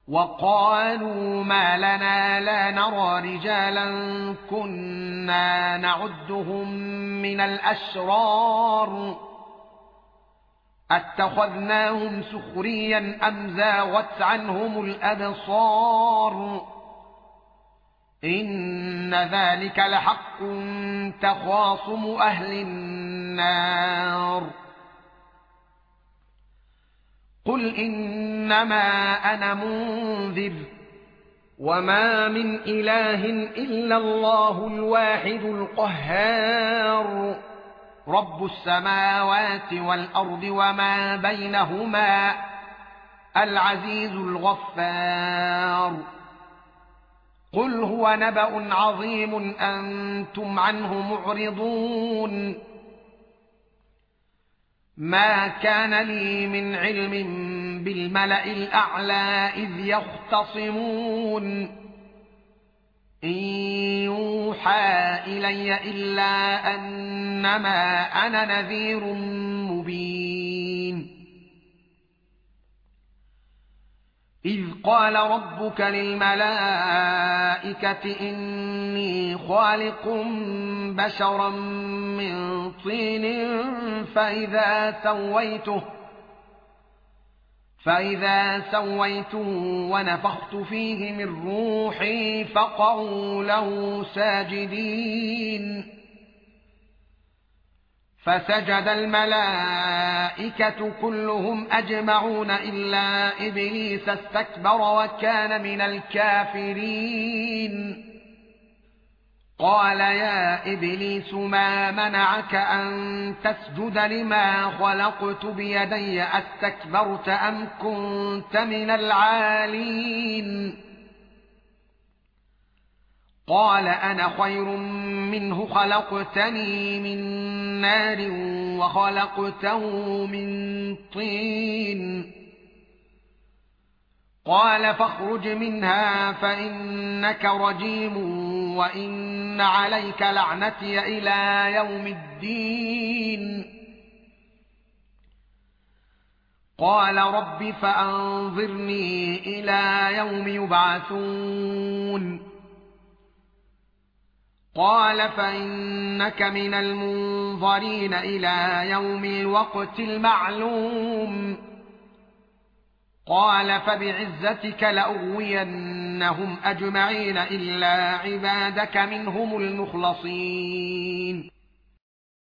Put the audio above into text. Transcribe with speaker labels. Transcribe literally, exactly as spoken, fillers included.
Speaker 1: وقالوا ما لنا لا نرى رجالا كنا نعدهم من الأشرار اتخذناهم سخريا أم زاغت عنهم الأبصار إن ذلك لحق تخاصم أهل النار قل إنما أنا منذر وما من إله إلا الله الواحد القهار رب السماوات والأرض وما بينهما العزيز الغفار قل هو نبأ عظيم أنتم عنه معرضون ما كان لي من علم بالملأ الأعلى إذ يختصمون إن يوحى إلي إلا أنما أنا نذير مبين إذ قال ربك للملائكة إني خالق بشرا من طين فإذا سويته فإذا سويته ونفخت فيه من روحي فقعوا له ساجدين فسجد الملائكة كلهم أجمعون إلا إبليس استكبر وكان من الكافرين قال يا إبليس ما منعك أن تسجد لما خلقت بيدي أستكبرت أم كنت من العالين قال أنا خير منه خلقتني من نار وخلقته من طين قال فاخرج منها فإنك رجيم وإن عليك لعنتي إلى يوم الدين قال رب فأنظرني إلى يوم يبعثون قال فإنك من المنظرين إلى يوم الوقت المعلوم قال فبعزتك لأغوينهم أجمعين إلا عبادك منهم المخلصين